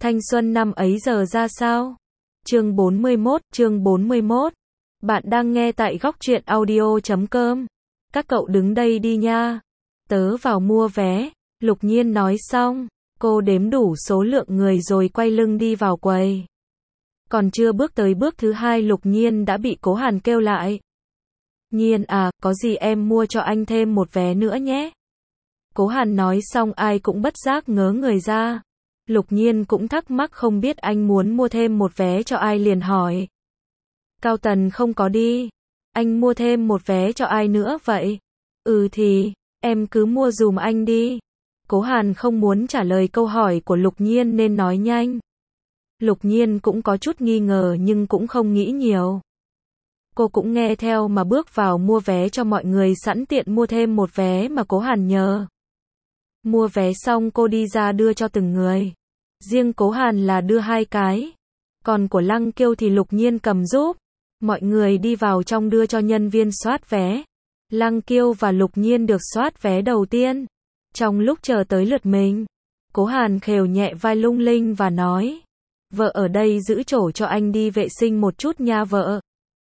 Thanh xuân năm ấy giờ ra sao? Chương 41. Bạn đang nghe tại góc truyện audio.com. Các cậu đứng đây đi nha. Tớ vào mua vé. Lục Nhiên nói xong, cô đếm đủ số lượng người rồi quay lưng đi vào quầy. Còn chưa bước tới bước thứ hai Lục Nhiên đã bị Cố Hàn kêu lại. Nhiên à, có gì em mua cho anh thêm một vé nữa nhé. Cố Hàn nói xong ai cũng bất giác ngớ người ra. Lục Nhiên cũng thắc mắc không biết anh muốn mua thêm một vé cho ai liền hỏi. Cao Tần không có đi. Anh mua thêm một vé cho ai nữa vậy? Thì, em cứ mua dùm anh đi. Cố Hàn không muốn trả lời câu hỏi của Lục Nhiên nên nói nhanh. Lục Nhiên cũng có chút nghi ngờ nhưng cũng không nghĩ nhiều. Cô cũng nghe theo mà bước vào mua vé cho mọi người sẵn tiện mua thêm một vé mà Cố Hàn nhờ. Mua vé xong cô đi ra đưa cho từng người. Riêng Cố Hàn là đưa 2 cái. Còn của Lăng Kiêu thì Lục Nhiên cầm giúp. Mọi người đi vào trong đưa cho nhân viên soát vé. Lăng Kiêu và Lục Nhiên được soát vé đầu tiên. Trong lúc chờ tới lượt mình, Cố Hàn khều nhẹ vai Lung Linh và nói. Vợ ở đây giữ chỗ cho anh đi vệ sinh một chút nha vợ.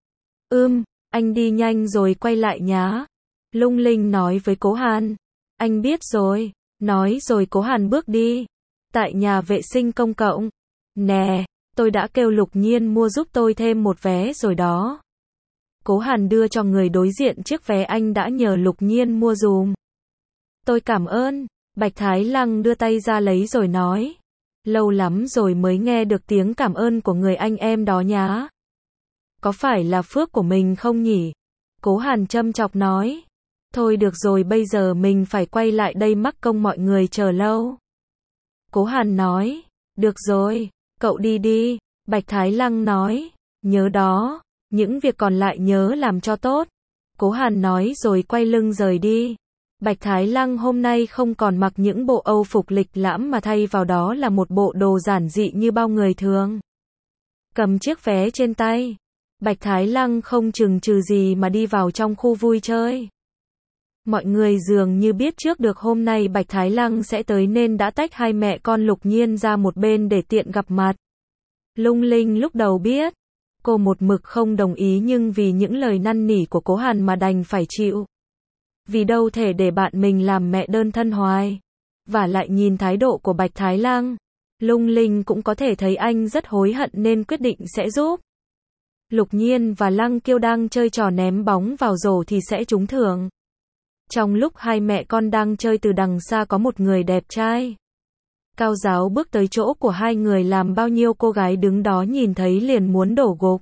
Anh đi nhanh rồi quay lại nhá. Lung Linh nói với Cố Hàn. Anh biết rồi. Nói rồi Cố Hàn bước đi. Tại nhà vệ sinh công cộng. Nè, tôi đã kêu Lục Nhiên mua giúp tôi thêm một vé rồi đó. Cố Hàn đưa cho người đối diện chiếc vé anh đã nhờ Lục Nhiên mua dùm. Tôi cảm ơn. Bạch Thái Lăng đưa tay ra lấy rồi nói. Lâu lắm rồi mới nghe được tiếng cảm ơn của người anh em đó nhá. Có phải là phước của mình không nhỉ? Cố Hàn châm chọc nói. Thôi được rồi bây giờ mình phải quay lại đây mắc công mọi người chờ lâu. Cố Hàn nói. Được rồi, cậu đi đi. Bạch Thái Lăng nói. Nhớ đó, những việc còn lại nhớ làm cho tốt. Cố Hàn nói rồi quay lưng rời đi. Bạch Thái Lăng hôm nay không còn mặc những bộ Âu phục lịch lãm mà thay vào đó là một bộ đồ giản dị như bao người thường. Cầm chiếc vé trên tay, Bạch Thái Lăng không chừng chừ gì mà đi vào trong khu vui chơi. Mọi người dường như biết trước được hôm nay Bạch Thái Lăng sẽ tới nên đã tách hai mẹ con Lục Nhiên ra một bên để tiện gặp mặt. Lung Linh lúc đầu biết, cô một mực không đồng ý nhưng vì những lời năn nỉ của Cố Hàn mà đành phải chịu. Vì đâu thể để bạn mình làm mẹ đơn thân hoài. Và lại nhìn thái độ của Bạch Thái Lăng, Lung Linh cũng có thể thấy anh rất hối hận nên quyết định sẽ giúp. Lục Nhiên và Lăng Kiêu đang chơi trò ném bóng vào rổ thì sẽ trúng thưởng. Trong lúc hai mẹ con đang chơi từ đằng xa có một người đẹp trai. Cao giáo bước tới chỗ của hai người làm bao nhiêu cô gái đứng đó nhìn thấy liền muốn đổ gục.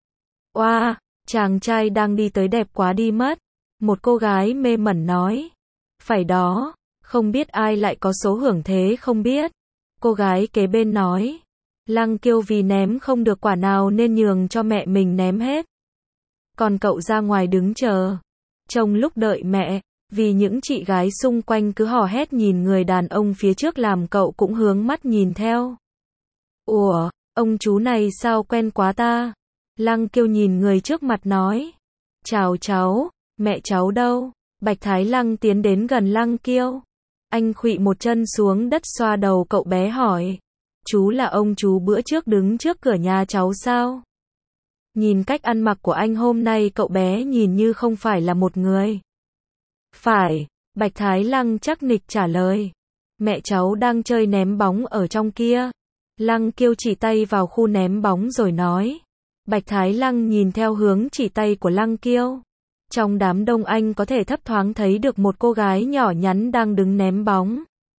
Oa, chàng trai đang đi tới đẹp quá đi mất. Một cô gái mê mẩn nói. Phải đó, không biết ai lại có số hưởng thế không biết. Cô gái kế bên nói. Lăng Kiêu vì ném không được quả nào nên nhường cho mẹ mình ném hết. Còn cậu ra ngoài đứng chờ. Trong lúc đợi mẹ, vì những chị gái xung quanh cứ hò hét nhìn người đàn ông phía trước làm cậu cũng hướng mắt nhìn theo. Ủa, ông chú này sao quen quá ta? Lăng Kiêu nhìn người trước mặt nói. Chào cháu, mẹ cháu đâu? Bạch Thái Lăng tiến đến gần Lăng Kiêu. Anh khuỵu một chân xuống đất xoa đầu cậu bé hỏi. Chú là ông chú bữa trước đứng trước cửa nhà cháu sao? Nhìn cách ăn mặc của anh hôm nay cậu bé nhìn như không phải là một người. Phải, Bạch Thái Lăng chắc nịch trả lời. Mẹ cháu đang chơi ném bóng ở trong kia. Lăng Kiêu chỉ tay vào khu ném bóng rồi nói. Bạch Thái Lăng nhìn theo hướng chỉ tay của Lăng Kiêu. Trong đám đông anh có thể thấp thoáng thấy được một cô gái nhỏ nhắn đang đứng ném bóng.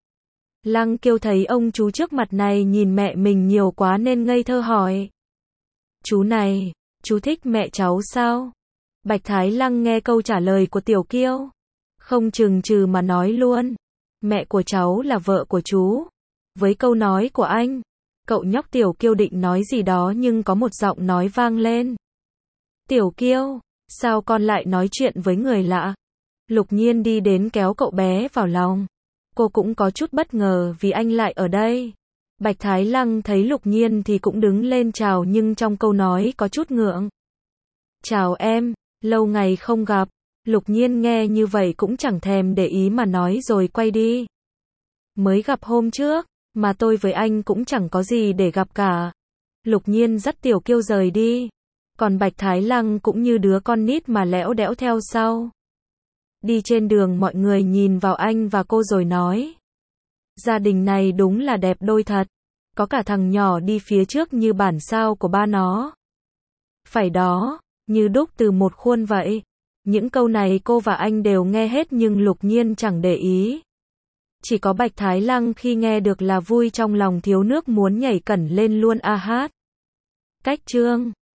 Lăng Kiêu thấy ông chú trước mặt này nhìn mẹ mình nhiều quá nên ngây thơ hỏi. Chú này, chú thích mẹ cháu sao? Bạch Thái Lăng nghe câu trả lời của Tiểu Kiêu. Không chừng chừ mà nói luôn. Mẹ của cháu là vợ của chú. Với câu nói của anh, cậu nhóc Tiểu Kiêu định nói gì đó nhưng có một giọng nói vang lên. Tiểu Kiêu, sao con lại nói chuyện với người lạ? Lục Nhiên đi đến kéo cậu bé vào lòng. Cô cũng có chút bất ngờ vì anh lại ở đây. Bạch Thái Lăng thấy Lục Nhiên thì cũng đứng lên chào nhưng trong câu nói có chút ngượng. Chào em, lâu ngày không gặp. Lục Nhiên nghe như vậy cũng chẳng thèm để ý mà nói rồi quay đi. Mới gặp hôm trước, Mà tôi với anh cũng chẳng có gì để gặp cả. Lục Nhiên dắt Tiểu Kiêu rời đi. Còn Bạch Thái Lăng cũng như đứa con nít mà lẽo đẽo theo sau. Đi trên đường mọi người nhìn vào anh và cô rồi nói. Gia đình này đúng là đẹp đôi thật. Có cả thằng nhỏ đi phía trước như bản sao của ba nó. Phải đó, như đúc từ một khuôn vậy. Những câu này cô và anh đều nghe hết nhưng Lục Nhiên chẳng để ý. Chỉ có Bạch Thái Lăng khi nghe được là vui trong lòng thiếu nước muốn nhảy cẩn lên luôn a hát. Cách chương